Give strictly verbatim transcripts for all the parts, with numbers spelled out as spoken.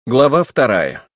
Глава вторая.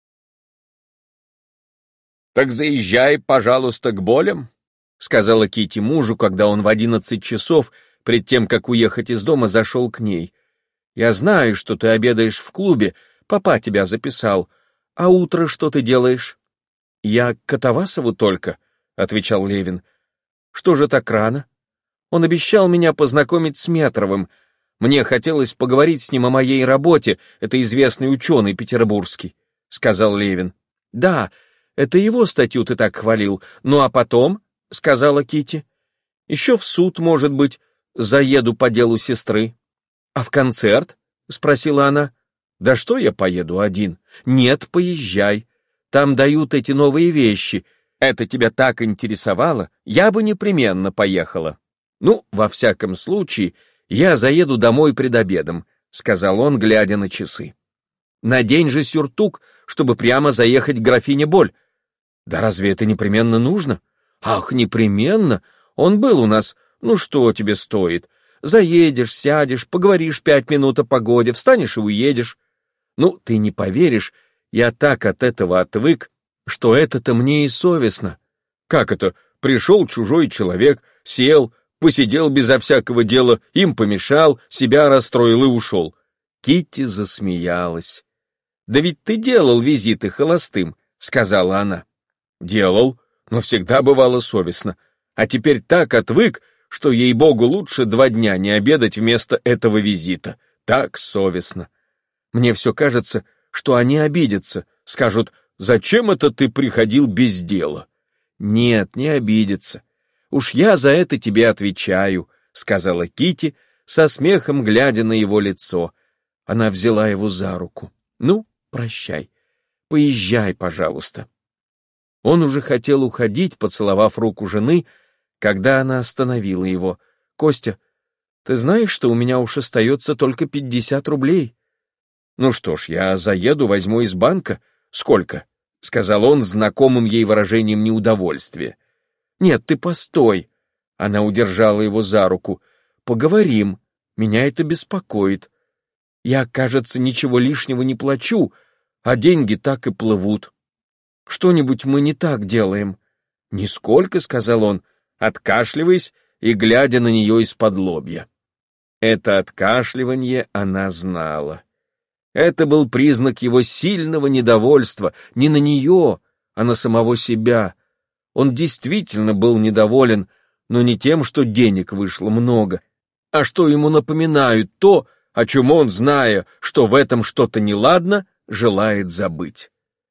«Так заезжай, пожалуйста, к Болям», — сказала Кити мужу, когда он в одиннадцать часов, пред тем, как уехать из дома, зашел к ней. «Я знаю, что ты обедаешь в клубе, папа тебя записал. А утро что ты делаешь?» «Я к Катавасову только», — отвечал Левин. «Что же так рано?» «Он обещал меня познакомить с Метровым. Мне хотелось поговорить с ним о моей работе, это известный ученый петербургский», — сказал Левин. «Да, это его статью ты так хвалил. Ну а потом», — сказала Кити, — «еще в суд, может быть, заеду по делу сестры». «А в концерт?» — спросила она. «Да что я поеду один?» «Нет, поезжай. Там дают эти новые вещи. Это тебя так интересовало, я бы непременно поехала». «Ну, во всяком случае, я заеду домой пред обедом», — сказал он, глядя на часы. «Надень же сюртук, чтобы прямо заехать к графине Боль». «Да разве это непременно нужно?» «Ах, непременно! Он был у нас. Ну что тебе стоит? Заедешь, сядешь, поговоришь пять минут о погоде, встанешь и уедешь. Ну, ты не поверишь, я так от этого отвык, что это-то мне и совестно». «Как это? Пришел чужой человек, сел, посидел безо всякого дела, им помешал, себя расстроил и ушел». Китти засмеялась. «Да ведь ты делал визиты холостым», — сказала она. «Делал, но всегда бывало совестно. А теперь так отвык, что, ей-богу, лучше два дня не обедать вместо этого визита. Так совестно. Мне все кажется, что они обидятся, скажут: зачем это ты приходил без дела?» «Нет, не обидятся. Уж я за это тебе отвечаю», — сказала Кити, со смехом глядя на его лицо. Она взяла его за руку. «Ну, прощай. Поезжай, пожалуйста». Он уже хотел уходить, поцеловав руку жены, когда она остановила его. «Костя, ты знаешь, что у меня уж остается только пятьдесят рублей?» «Ну что ж, я заеду, возьму из банка. Сколько?» — сказал он с знакомым ей выражением неудовольствия. «Нет, ты постой!» Она удержала его за руку. «Поговорим. Меня это беспокоит. Я, кажется, ничего лишнего не плачу, а деньги так и плывут. Что-нибудь мы не так делаем». «Нисколько», — сказал он, откашливаясь и глядя на нее из-под лобья. Это откашливание она знала. Это был признак его сильного недовольства не на нее, а на самого себя. Он действительно был недоволен, но не тем, что денег вышло много, а что ему напоминают то, о чем он, зная, что в этом что-то неладно, желает забыть.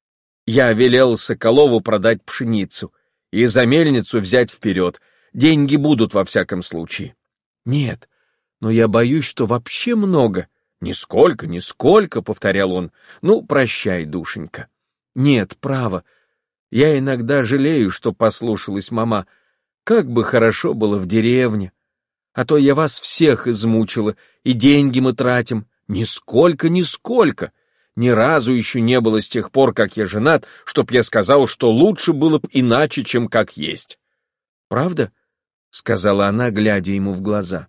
«Я велел Соколову продать пшеницу и за мельницу взять вперед. Деньги будут во всяком случае». «Нет, но я боюсь, что вообще много». «Нисколько, нисколько», — повторял он. «Ну, прощай, душенька». «Нет, право. Я иногда жалею, что послушалась мама. Как бы хорошо было в деревне. А то я вас всех измучила, и деньги мы тратим. Нисколько, нисколько. Ни разу еще не было с тех пор, как я женат, чтоб я сказал, что лучше было б иначе, чем как есть». «Правда?» — сказала она, глядя ему в глаза.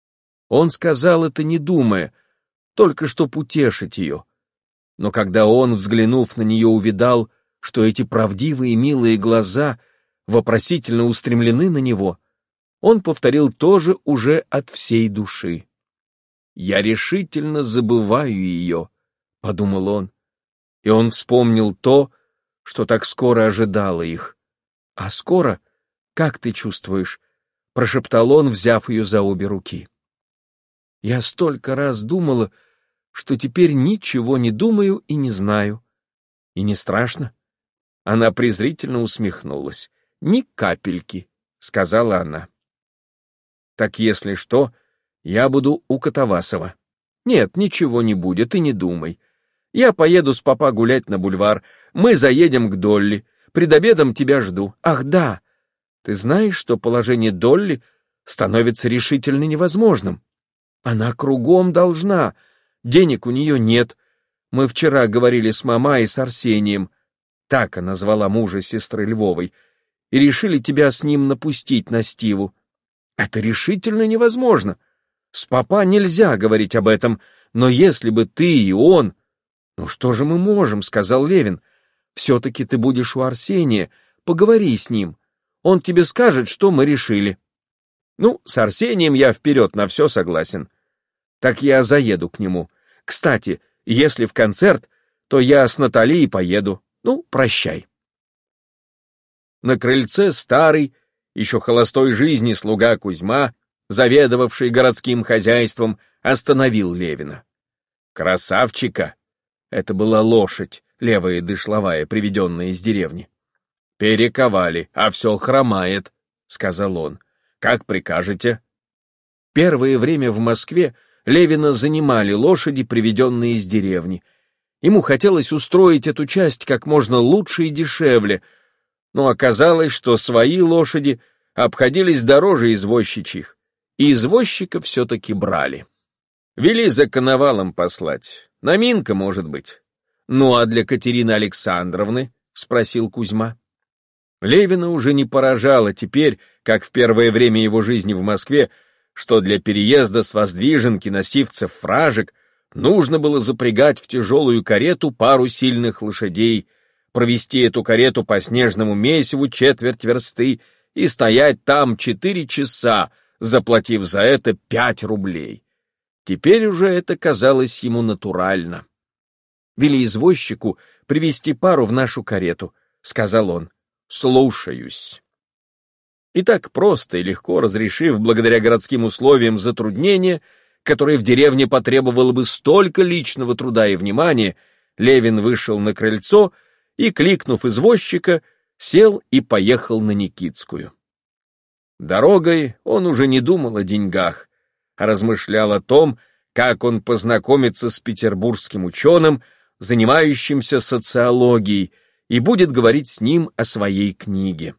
Он сказал это, не думая, только чтоб утешить ее. Но когда он, взглянув на нее, увидал, что эти правдивые милые глаза вопросительно устремлены на него, он повторил тоже уже от всей души. «Я решительно забываю ее», — подумал он, и он вспомнил то, что так скоро ожидало их. «А скоро? Как ты чувствуешь?» — прошептал он, взяв ее за обе руки. «Я столько раз думала, что теперь ничего не думаю и не знаю. И не страшно?» Она презрительно усмехнулась. «Ни капельки», — сказала она. «Так если что, я буду у Катавасова». «Нет, ничего не будет, и не думай. Я поеду с папа гулять на бульвар. Мы заедем к Долли. Пред обедом тебя жду. Ах, да! Ты знаешь, что положение Долли становится решительно невозможным? Она кругом должна. Денег у нее нет. Мы вчера говорили с мамой и с Арсением, так она звала мужа сестры Львовой, и решили тебя с ним напустить на Стиву. Это решительно невозможно. С папа нельзя говорить об этом, но если бы ты и он... «Ну что же мы можем?» — сказал Левин. «Все-таки ты будешь у Арсения, поговори с ним. Он тебе скажет, что мы решили». «Ну, с Арсением я вперед на все согласен. Так я заеду к нему. Кстати, если в концерт, то я с Натальей поеду. Ну, прощай». На крыльце старый, еще холостой жизни слуга Кузьма, заведовавший городским хозяйством, остановил Левина. «Красавчика!» — это была лошадь, левая дышловая, приведенная из деревни. «Перековали, а все хромает», — сказал он. «Как прикажете?» Первое время в Москве Левина занимали лошади, приведенные из деревни. Ему хотелось устроить эту часть как можно лучше и дешевле, но оказалось, что свои лошади обходились дороже извозчичьих, и извозчика все-таки брали. Вели за коновалом послать. Наминка, может быть. «Ну а для Катерины Александровны?» — спросил Кузьма. Левина уже не поражало теперь, как в первое время его жизни в Москве, что для переезда с Воздвиженки на Сивцев-Фражек нужно было запрягать в тяжелую карету пару сильных лошадей, провести эту карету по снежному месиву четверть версты и стоять там четыре часа, заплатив за это пять рублей. Теперь уже это казалось ему натурально. «Вели извозчику привезти пару в нашу карету», — сказал он. «Слушаюсь». И так просто и легко разрешив, благодаря городским условиям, затруднение, которое в деревне потребовало бы столько личного труда и внимания, Левин вышел на крыльцо и, кликнув извозчика, сел и поехал на Никитскую. Дорогой он уже не думал о деньгах, а размышлял о том, как он познакомится с петербургским ученым, занимающимся социологией, и будет говорить с ним о своей книге.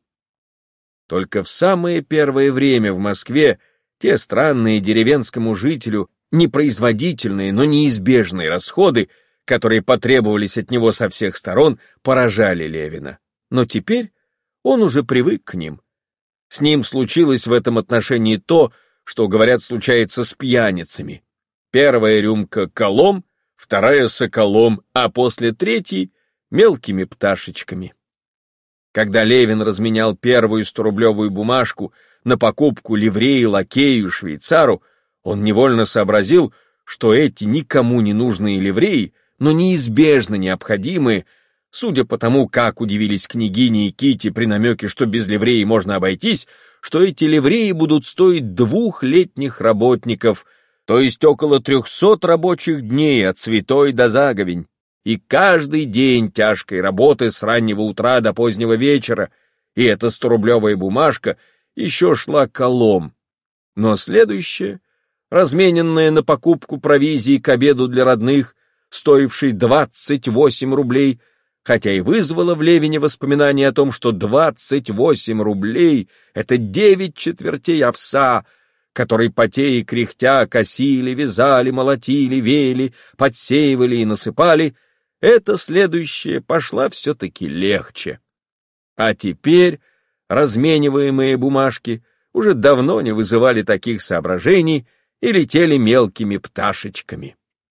Только в самое первое время в Москве те странные деревенскому жителю непроизводительные, но неизбежные расходы, которые потребовались от него со всех сторон, поражали Левина. Но теперь он уже привык к ним. С ним случилось в этом отношении то, что, говорят, случается с пьяницами. Первая рюмка колом, вторая соколом, а после третьей — мелкими пташечками. Когда Левин разменял первую сторублевую бумажку на покупку ливреи лакею швейцару, он невольно сообразил, что эти никому не нужные ливреи, но неизбежно необходимые, судя по тому, как удивились княгине и Кити при намеке, что без ливреи можно обойтись, что эти ливреи будут стоить двух летних работников, то есть около трехсот рабочих дней от святой до заговень. И каждый день тяжкой работы с раннего утра до позднего вечера, и эта сторублевая бумажка еще шла колом. Но следующая, размененная на покупку провизии к обеду для родных, стоившей двадцать восемь рублей, хотя и вызвала в Левине воспоминание о том, что двадцать восемь рублей — это девять четвертей овса, который, потея и кряхтя, косили, вязали, молотили, веяли, подсеивали и насыпали, эта следующая пошла все-таки легче. А теперь размениваемые бумажки уже давно не вызывали таких соображений и летели мелкими пташечками.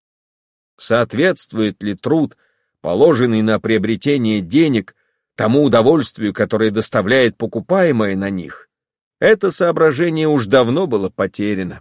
Соответствует ли труд, положенный на приобретение денег, тому удовольствию, которое доставляет покупаемое на них? Это соображение уж давно было потеряно.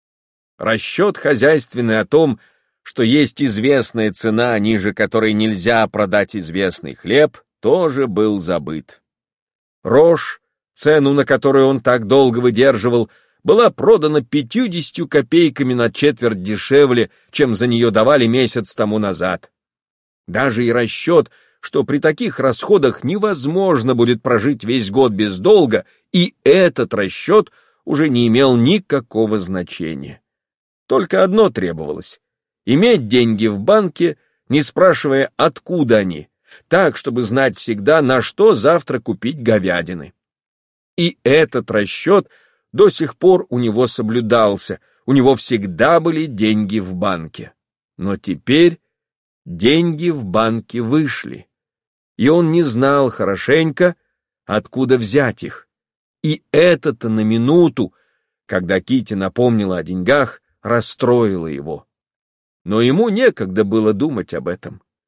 Расчет хозяйственный о том, что есть известная цена, ниже которой нельзя продать известный хлеб, тоже был забыт. Рожь, цену на которую он так долго выдерживал, была продана пятьюдесятью копейками на четверть дешевле, чем за нее давали месяц тому назад. Даже и расчет, что при таких расходах невозможно будет прожить весь год без долга, и этот расчет уже не имел никакого значения. Только одно требовалось — иметь деньги в банке, не спрашивая, откуда они, так, чтобы знать всегда, на что завтра купить говядины. И этот расчет до сих пор у него соблюдался, у него всегда были деньги в банке. Но теперь деньги в банке вышли, и он не знал хорошенько, откуда взять их. И это-то на минуту, когда Кити напомнила о деньгах, расстроило его. Но ему некогда было думать об этом.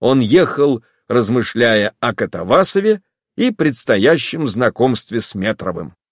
Он ехал, размышляя о Катавасове и предстоящем знакомстве с Метровым.